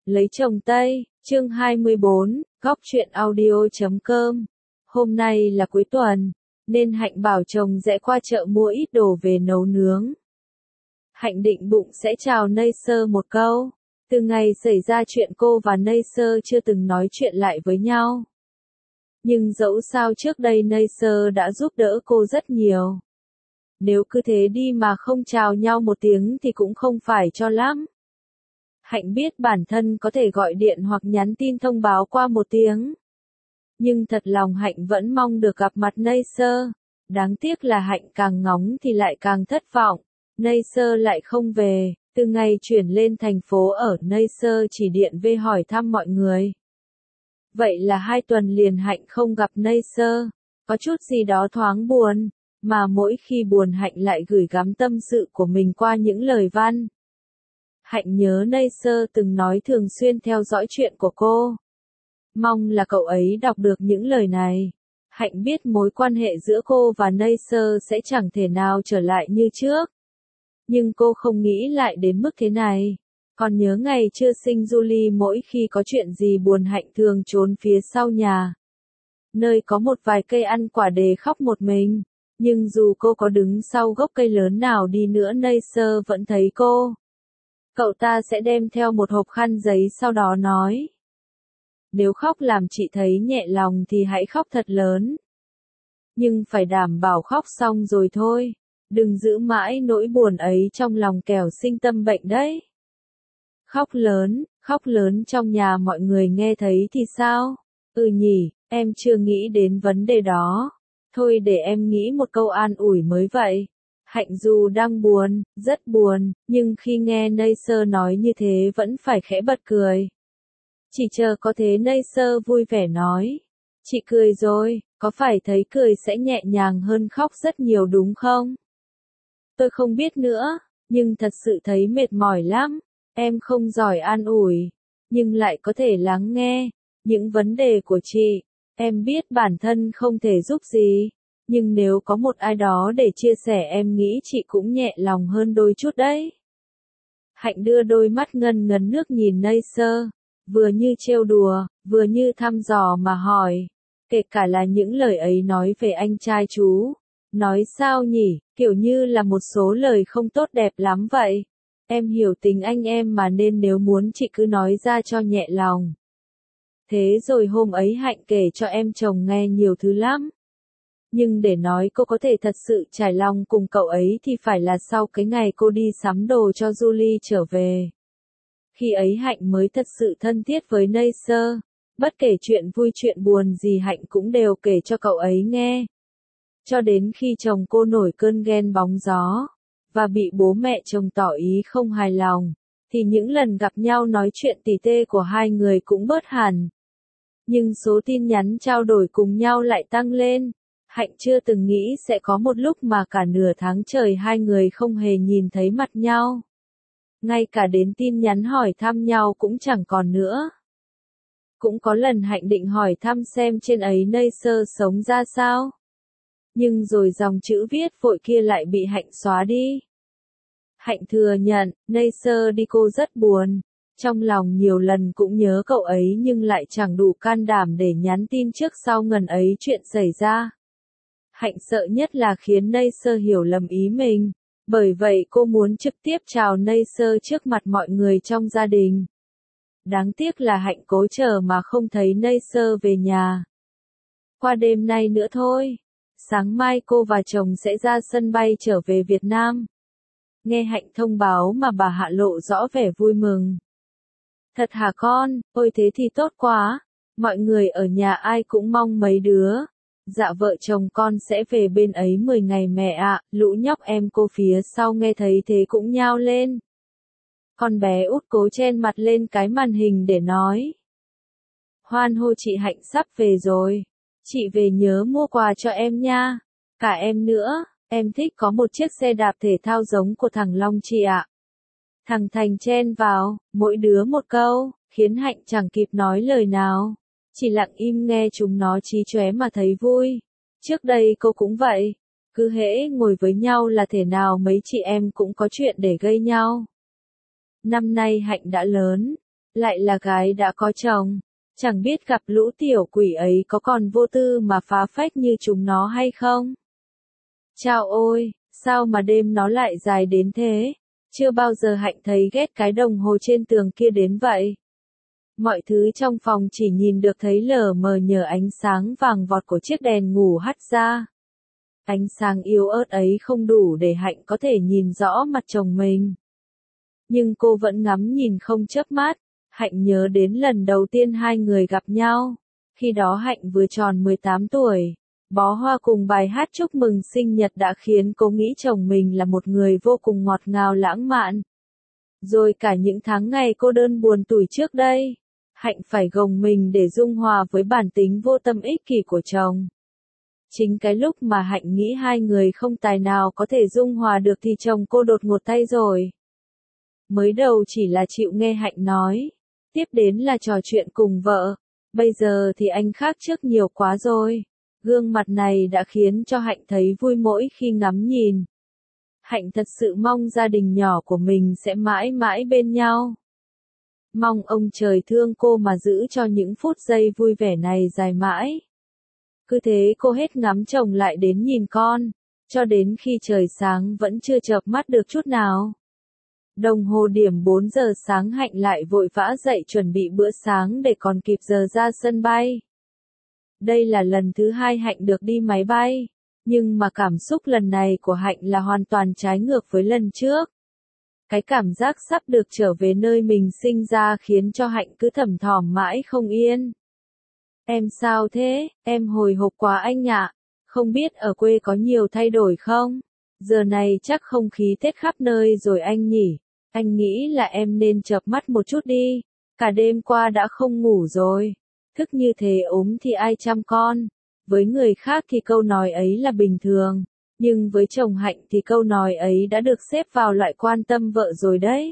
Lấy chồng Tây, chương 24, góc truyện audio.com. Hôm nay là cuối tuần, nên Hạnh bảo chồng rẽ qua chợ mua ít đồ về nấu nướng. Hạnh định bụng sẽ chào Neisser một câu. Từ ngày xảy ra chuyện cô và Neisser chưa từng nói chuyện lại với nhau. Nhưng dẫu sao trước đây Neisser đã giúp đỡ cô rất nhiều. Nếu cứ thế đi mà không chào nhau một tiếng thì cũng không phải cho lắm. Hạnh biết bản thân có thể gọi điện hoặc nhắn tin thông báo qua một tiếng. Nhưng thật lòng Hạnh vẫn mong được gặp mặt Neisser. Đáng tiếc là Hạnh càng ngóng thì lại càng thất vọng. Neisser lại không về. Từ ngày chuyển lên thành phố ở, Neisser chỉ điện về hỏi thăm mọi người. Vậy là 2 tuần liền Hạnh không gặp Neisser. Có chút gì đó thoáng buồn. Mà mỗi khi buồn Hạnh lại gửi gắm tâm sự của mình qua những lời văn. Hạnh nhớ Neisser từng nói thường xuyên theo dõi chuyện của cô. Mong là cậu ấy đọc được những lời này. Hạnh biết mối quan hệ giữa cô và Neisser sẽ chẳng thể nào trở lại như trước. Nhưng cô không nghĩ lại đến mức thế này. Còn nhớ ngày chưa sinh Julie, mỗi khi có chuyện gì buồn Hạnh thường trốn phía sau nhà. Nơi có một vài cây ăn quả để khóc một mình. Nhưng dù cô có đứng sau gốc cây lớn nào đi nữa, Neisser vẫn thấy cô. Cậu ta sẽ đem theo một hộp khăn giấy, sau đó nói. Nếu khóc làm chị thấy nhẹ lòng thì hãy khóc thật lớn. Nhưng phải đảm bảo khóc xong rồi thôi. Đừng giữ mãi nỗi buồn ấy trong lòng kẻo sinh tâm bệnh đấy. Khóc lớn trong nhà mọi người nghe thấy thì sao? Ừ nhỉ, em chưa nghĩ đến vấn đề đó. Thôi để em nghĩ một câu an ủi mới vậy. Hạnh dù đang buồn, rất buồn, nhưng khi nghe Neisser nói như thế vẫn phải khẽ bật cười. Chỉ chờ có thế Neisser vui vẻ nói. Chị cười rồi, có phải thấy cười sẽ nhẹ nhàng hơn khóc rất nhiều đúng không? Tôi không biết nữa, nhưng thật sự thấy mệt mỏi lắm. Em không giỏi an ủi, nhưng lại có thể lắng nghe những vấn đề của chị. Em biết bản thân không thể giúp gì. Nhưng nếu có một ai đó để chia sẻ em nghĩ chị cũng nhẹ lòng hơn đôi chút đấy. Hạnh đưa đôi mắt ngân ngấn nước nhìn Neisser, vừa như trêu đùa, vừa như thăm dò mà hỏi. Kể cả là những lời ấy nói về anh trai chú. Nói sao nhỉ, kiểu như là một số lời không tốt đẹp lắm vậy. Em hiểu tính anh em mà, nên nếu muốn chị cứ nói ra cho nhẹ lòng. Thế rồi hôm ấy Hạnh kể cho em chồng nghe nhiều thứ lắm. Nhưng để nói cô có thể thật sự trải lòng cùng cậu ấy thì phải là sau cái ngày cô đi sắm đồ cho Julie trở về. Khi ấy Hạnh mới thật sự thân thiết với Neisser. Bất kể chuyện vui chuyện buồn gì Hạnh cũng đều kể cho cậu ấy nghe. Cho đến khi chồng cô nổi cơn ghen bóng gió, và bị bố mẹ chồng tỏ ý không hài lòng, thì những lần gặp nhau nói chuyện tỉ tê của hai người cũng bớt hẳn. Nhưng số tin nhắn trao đổi cùng nhau lại tăng lên. Hạnh chưa từng nghĩ sẽ có một lúc mà cả nửa tháng trời hai người không hề nhìn thấy mặt nhau. Ngay cả đến tin nhắn hỏi thăm nhau cũng chẳng còn nữa. Cũng có lần Hạnh định hỏi thăm xem trên ấy Neisser sống ra sao. Nhưng rồi dòng chữ viết vội kia lại bị Hạnh xóa đi. Hạnh thừa nhận, Neisser đi cô rất buồn. Trong lòng nhiều lần cũng nhớ cậu ấy nhưng lại chẳng đủ can đảm để nhắn tin trước sau ngần ấy chuyện xảy ra. Hạnh sợ nhất là khiến Neisser hiểu lầm ý mình. Bởi vậy cô muốn trực tiếp chào Neisser trước mặt mọi người trong gia đình. Đáng tiếc là Hạnh cố chờ mà không thấy Neisser về nhà. Qua đêm nay nữa thôi. Sáng mai cô và chồng sẽ ra sân bay trở về Việt Nam. Nghe Hạnh thông báo mà bà Hạ lộ rõ vẻ vui mừng. Thật hả con, ôi thế thì tốt quá. Mọi người ở nhà ai cũng mong mấy đứa. Dạ vợ chồng con sẽ về bên ấy 10 ngày mẹ ạ. Lũ nhóc em cô phía sau nghe thấy thế cũng nhao lên. Con bé út cố chen mặt lên cái màn hình để nói. Hoan hô chị Hạnh sắp về rồi. Chị về nhớ mua quà cho em nha. Cả em nữa, em thích có một chiếc xe đạp thể thao giống của thằng Long chị ạ. Thằng Thành chen vào, mỗi đứa một câu, khiến Hạnh chẳng kịp nói lời nào. Chỉ lặng im nghe chúng nó chí chóe mà thấy vui. Trước đây cô cũng vậy. Cứ hễ ngồi với nhau là thể nào mấy chị em cũng có chuyện để gây nhau. Năm nay Hạnh đã lớn. lại là gái đã có chồng. Chẳng biết gặp lũ tiểu quỷ ấy có còn vô tư mà phá phách như chúng nó hay không? Chao ôi, sao mà đêm nó lại dài đến thế? Chưa bao giờ Hạnh thấy ghét cái đồng hồ trên tường kia đến vậy. Mọi thứ trong phòng chỉ nhìn được thấy lờ mờ nhờ ánh sáng vàng vọt của chiếc đèn ngủ hắt ra. Ánh sáng yếu ớt ấy không đủ để Hạnh có thể nhìn rõ mặt chồng mình. Nhưng cô vẫn ngắm nhìn không chớp mắt. Hạnh nhớ đến lần đầu tiên hai người gặp nhau. Khi đó Hạnh vừa tròn 18 tuổi. Bó hoa cùng bài hát chúc mừng sinh nhật đã khiến cô nghĩ chồng mình là một người vô cùng ngọt ngào lãng mạn. Rồi cả những tháng ngày cô đơn buồn tủi trước đây, Hạnh phải gồng mình để dung hòa với bản tính vô tâm ích kỷ của chồng. Chính cái lúc mà Hạnh nghĩ hai người không tài nào có thể dung hòa được thì chồng cô đột ngột tay rồi. Mới đầu chỉ là chịu nghe Hạnh nói, tiếp đến là trò chuyện cùng vợ, bây giờ thì anh khác trước nhiều quá rồi. Gương mặt này đã khiến cho Hạnh thấy vui mỗi khi ngắm nhìn. Hạnh thật sự mong gia đình nhỏ của mình sẽ mãi mãi bên nhau. Mong ông trời thương cô mà giữ cho những phút giây vui vẻ này dài mãi. Cứ thế cô hết ngắm chồng lại đến nhìn con, cho đến khi trời sáng vẫn chưa chợp mắt được chút nào. Đồng hồ điểm 4 giờ sáng Hạnh lại vội vã dậy chuẩn bị bữa sáng để còn kịp giờ ra sân bay. Đây là lần thứ hai Hạnh được đi máy bay, nhưng mà cảm xúc lần này của Hạnh là hoàn toàn trái ngược với lần trước. Cái cảm giác sắp được trở về nơi mình sinh ra khiến cho Hạnh cứ thầm thỏm mãi không yên. Em sao thế, em hồi hộp quá anh ạ, không biết ở quê có nhiều thay đổi không? Giờ này chắc không khí Tết khắp nơi rồi anh nhỉ, anh nghĩ là em nên chợp mắt một chút đi, cả đêm qua đã không ngủ rồi. Thức như thế ốm thì ai chăm con? Với người khác thì câu nói ấy là bình thường, nhưng với chồng Hạnh thì câu nói ấy đã được xếp vào loại quan tâm vợ rồi đấy.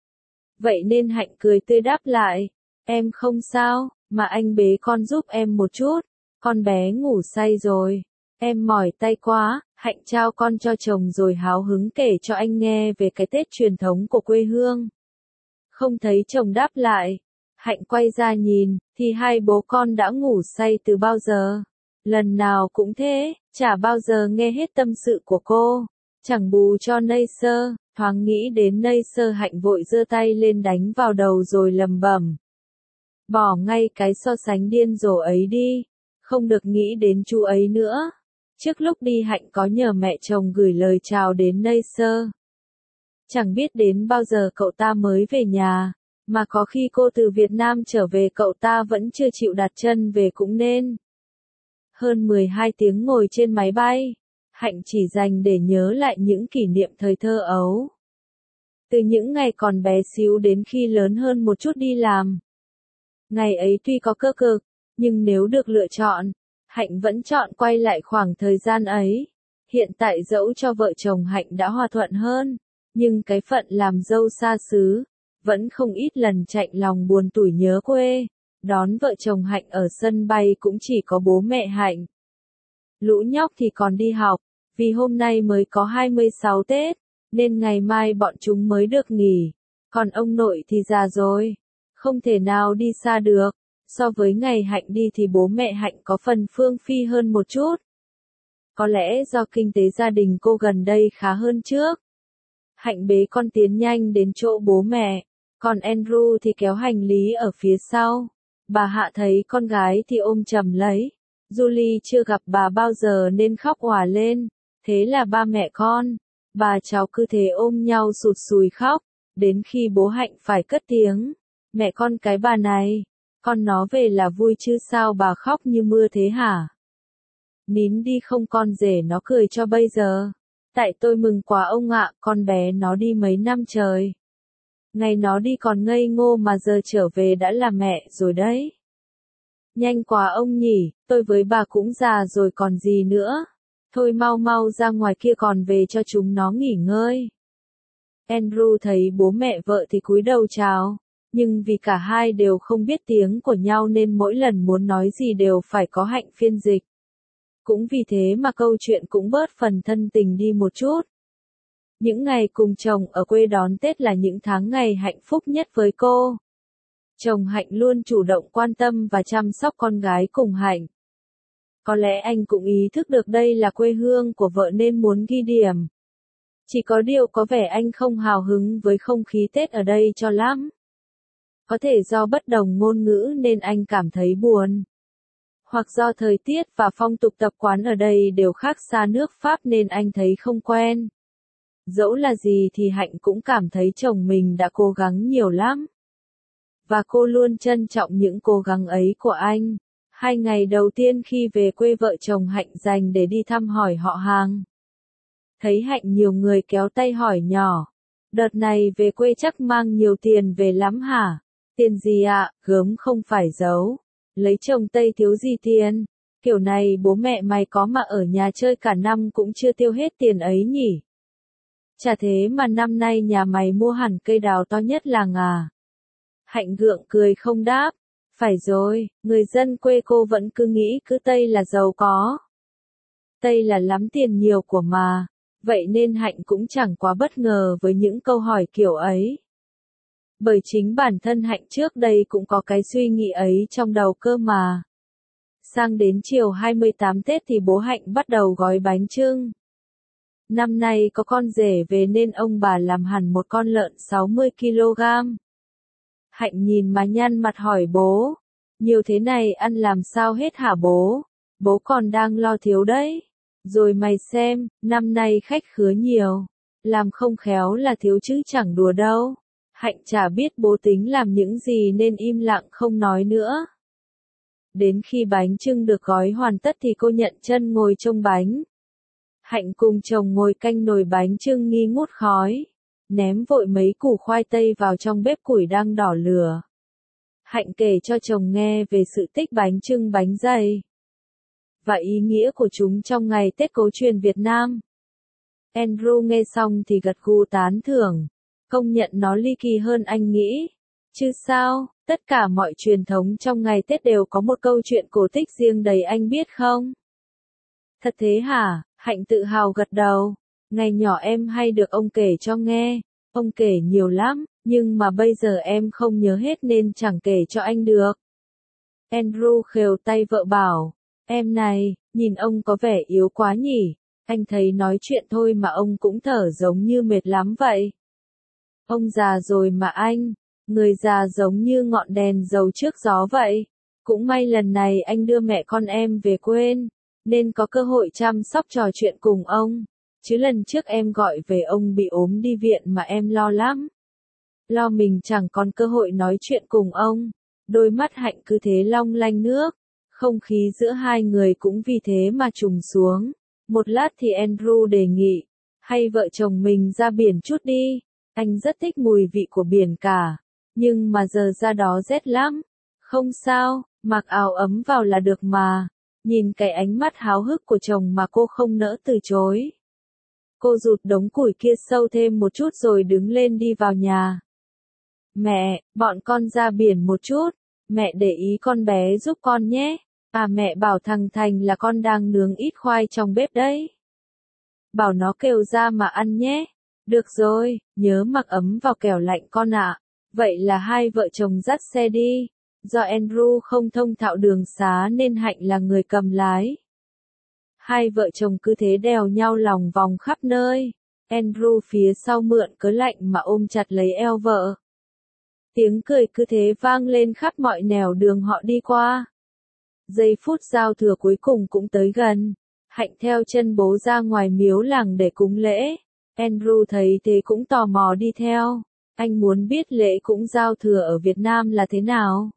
Vậy nên Hạnh cười tươi đáp lại, em không sao, mà anh bế con giúp em một chút, con bé ngủ say rồi, em mỏi tay quá. Hạnh trao con cho chồng rồi háo hứng kể cho anh nghe về cái Tết truyền thống của quê hương. Không thấy chồng đáp lại. Hạnh quay ra nhìn, thì hai bố con đã ngủ say từ bao giờ. Lần nào cũng thế, chả bao giờ nghe hết tâm sự của cô. Chẳng bù cho Neisser, thoáng nghĩ đến Neisser Hạnh vội giơ tay lên đánh vào đầu rồi lầm bẩm. Bỏ ngay cái so sánh điên rồ ấy đi, không được nghĩ đến chú ấy nữa. Trước lúc đi Hạnh có nhờ mẹ chồng gửi lời chào đến Neisser. Chẳng biết đến bao giờ cậu ta mới về nhà. Mà có khi cô từ Việt Nam trở về cậu ta vẫn chưa chịu đặt chân về cũng nên. Hơn 12 tiếng ngồi trên máy bay, Hạnh chỉ dành để nhớ lại những kỷ niệm thời thơ ấu. Từ những ngày còn bé xíu đến khi lớn hơn một chút đi làm. Ngày ấy tuy có cơ cực, nhưng nếu được lựa chọn, Hạnh vẫn chọn quay lại khoảng thời gian ấy. Hiện tại dẫu cho vợ chồng Hạnh đã hòa thuận hơn, nhưng cái phận làm dâu xa xứ vẫn không ít lần chạnh lòng buồn tủi nhớ quê. Đón vợ chồng Hạnh ở sân bay cũng chỉ có bố mẹ Hạnh. Lũ nhóc thì còn đi học, vì hôm nay mới có 26 Tết, nên ngày mai bọn chúng mới được nghỉ. Còn ông nội thì già rồi, không thể nào đi xa được. So với ngày Hạnh đi thì bố mẹ Hạnh có phần phương phi hơn một chút. Có lẽ do kinh tế gia đình cô gần đây khá hơn trước. Hạnh bế con tiến nhanh đến chỗ bố mẹ, còn Andrew thì kéo hành lý ở phía sau. Bà Hạ thấy con gái thì ôm chầm lấy. Julie chưa gặp bà bao giờ nên khóc òa lên. Thế là ba mẹ con, bà cháu cứ thế ôm nhau sụt sùi khóc, đến khi bố Hạnh phải cất tiếng. Mẹ con cái bà này, con nó về là vui chứ sao bà khóc như mưa thế hả? Nín đi không con rể nó cười cho bây giờ. Tại tôi mừng quá ông ạ, con bé nó đi mấy năm trời. Ngày nó đi còn ngây ngô mà giờ trở về đã là mẹ rồi đấy. Nhanh quá ông nhỉ, tôi với bà cũng già rồi còn gì nữa. Thôi mau mau ra ngoài kia còn về cho chúng nó nghỉ ngơi. Andrew thấy bố mẹ vợ thì cúi đầu chào, nhưng vì cả hai đều không biết tiếng của nhau nên mỗi lần muốn nói gì đều phải có Hạnh phiên dịch. Cũng vì thế mà câu chuyện cũng bớt phần thân tình đi một chút. Những ngày cùng chồng ở quê đón Tết là những tháng ngày hạnh phúc nhất với cô. Chồng Hạnh luôn chủ động quan tâm và chăm sóc con gái cùng Hạnh. Có lẽ anh cũng ý thức được đây là quê hương của vợ nên muốn ghi điểm. Chỉ có điều có vẻ anh không hào hứng với không khí Tết ở đây cho lắm. Có thể do bất đồng ngôn ngữ nên anh cảm thấy buồn. Hoặc do thời tiết và phong tục tập quán ở đây đều khác xa nước Pháp nên anh thấy không quen. Dẫu là gì thì Hạnh cũng cảm thấy chồng mình đã cố gắng nhiều lắm. Và cô luôn trân trọng những cố gắng ấy của anh. 2 ngày đầu tiên khi về quê vợ chồng Hạnh dành để đi thăm hỏi họ hàng. Thấy Hạnh nhiều người kéo tay hỏi nhỏ. Đợt này về quê chắc mang nhiều tiền về lắm hả? Tiền gì ạ? Gớm không phải giấu. Lấy chồng Tây thiếu gì tiền? Kiểu này bố mẹ mày có mà ở nhà chơi cả năm cũng chưa tiêu hết tiền ấy nhỉ? Chả thế mà năm nay nhà mày mua hẳn cây đào to nhất làng à? Hạnh gượng cười không đáp. Phải rồi, người dân quê cô vẫn cứ nghĩ cứ Tây là giàu có. Tây là lắm tiền nhiều của mà. Vậy nên Hạnh cũng chẳng quá bất ngờ với những câu hỏi kiểu ấy. Bởi chính bản thân Hạnh trước đây cũng có cái suy nghĩ ấy trong đầu cơ mà. Sang đến chiều 28 Tết thì bố Hạnh bắt đầu gói bánh chưng. Năm nay có con rể về nên ông bà làm hẳn một con lợn 60 kg. Hạnh nhìn mà nhăn mặt hỏi bố. Nhiều thế này ăn làm sao hết hả bố? Bố còn đang lo thiếu đấy. Rồi mày xem, năm nay khách khứa nhiều. Làm không khéo là thiếu chứ chẳng đùa đâu. Hạnh chả biết bố tính làm những gì nên im lặng không nói nữa. Đến khi bánh chưng được gói hoàn tất thì cô nhận chân ngồi trông bánh. Hạnh cùng chồng ngồi canh nồi bánh chưng nghi ngút khói. Ném vội mấy củ khoai tây vào trong bếp củi đang đỏ lửa. Hạnh kể cho chồng nghe về sự tích bánh chưng bánh dày. Và ý nghĩa của chúng trong ngày Tết cổ truyền Việt Nam. Andrew nghe xong thì gật gù tán thưởng. Công nhận nó ly kỳ hơn anh nghĩ. Chứ sao, tất cả mọi truyền thống trong ngày Tết đều có một câu chuyện cổ tích riêng đầy anh biết không? Thật thế hả? Hạnh tự hào gật đầu. Ngày nhỏ em hay được ông kể cho nghe. Ông kể nhiều lắm, nhưng mà bây giờ em không nhớ hết nên chẳng kể cho anh được. Andrew khều tay vợ bảo. Em này, nhìn ông có vẻ yếu quá nhỉ? Anh thấy nói chuyện thôi mà ông cũng thở giống như mệt lắm vậy. Ông già rồi mà anh, người già giống như ngọn đèn dầu trước gió vậy. Cũng may lần này anh đưa mẹ con em về quê, nên có cơ hội chăm sóc trò chuyện cùng ông. Chứ lần trước em gọi về ông bị ốm đi viện mà em lo lắm. Lo mình chẳng còn cơ hội nói chuyện cùng ông. Đôi mắt Hạnh cứ thế long lanh nước. Không khí giữa hai người cũng vì thế mà trùng xuống. Một lát thì Andrew đề nghị. Hay vợ chồng mình ra biển chút đi. Anh rất thích mùi vị của biển cả. Nhưng mà giờ ra đó rét lắm. Không sao, mặc áo ấm vào là được mà. Nhìn cái ánh mắt háo hức của chồng mà cô không nỡ từ chối. Cô rụt đống củi kia sâu thêm một chút rồi đứng lên đi vào nhà. Mẹ, bọn con ra biển một chút. Mẹ để ý con bé giúp con nhé. À mẹ bảo thằng Thành là con đang nướng ít khoai trong bếp đấy. Bảo nó kêu ra mà ăn nhé. Được rồi, nhớ mặc ấm vào kẻo lạnh con ạ. Vậy là hai vợ chồng dắt xe đi. Do Andrew không thông thạo đường xá nên Hạnh là người cầm lái. Hai vợ chồng cứ thế đèo nhau lòng vòng khắp nơi. Andrew phía sau mượn cớ lạnh mà ôm chặt lấy eo vợ. Tiếng cười cứ thế vang lên khắp mọi nẻo đường họ đi qua. Giây phút giao thừa cuối cùng cũng tới gần. Hạnh theo chân bố ra ngoài miếu làng để cúng lễ. Andrew thấy thế cũng tò mò đi theo. Anh muốn biết lễ cúng giao thừa ở Việt Nam là thế nào.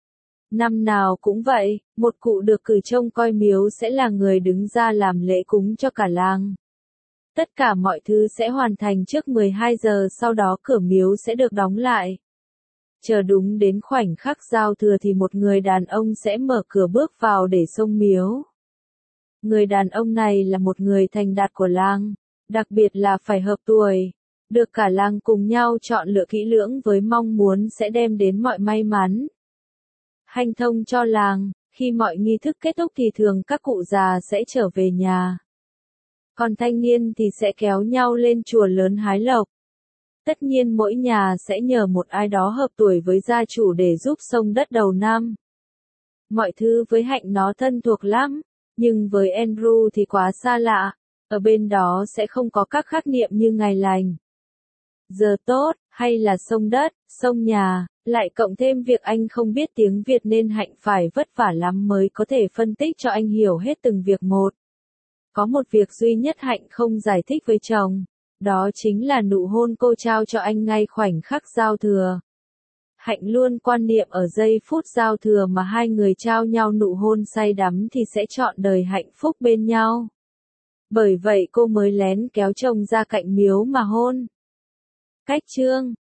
Năm nào cũng vậy, một cụ được cử trông coi miếu sẽ là người đứng ra làm lễ cúng cho cả làng. Tất cả mọi thứ sẽ hoàn thành trước 12 giờ, sau đó cửa miếu sẽ được đóng lại. Chờ đúng đến khoảnh khắc giao thừa thì một người đàn ông sẽ mở cửa bước vào để xông miếu. Người đàn ông này là một người thành đạt của làng, đặc biệt là phải hợp tuổi, được cả làng cùng nhau chọn lựa kỹ lưỡng với mong muốn sẽ đem đến mọi may mắn, hanh thông cho làng. Khi mọi nghi thức kết thúc thì thường các cụ già sẽ trở về nhà. Còn thanh niên thì sẽ kéo nhau lên chùa lớn hái lộc. Tất nhiên mỗi nhà sẽ nhờ một ai đó hợp tuổi với gia chủ để giúp xông đất đầu năm. Mọi thứ với Hạnh nó thân thuộc lắm, nhưng với Andrew thì quá xa lạ, ở bên đó sẽ không có các khắc niệm như ngày lành, giờ tốt, hay là xông đất, xông nhà, lại cộng thêm việc anh không biết tiếng Việt nên Hạnh phải vất vả lắm mới có thể phân tích cho anh hiểu hết từng việc một. Có một việc duy nhất Hạnh không giải thích với chồng, đó chính là nụ hôn cô trao cho anh ngay khoảnh khắc giao thừa. Hạnh luôn quan niệm ở giây phút giao thừa mà hai người trao nhau nụ hôn say đắm thì sẽ trọn đời hạnh phúc bên nhau. Bởi vậy cô mới lén kéo chồng ra cạnh miếu mà hôn. Cách chương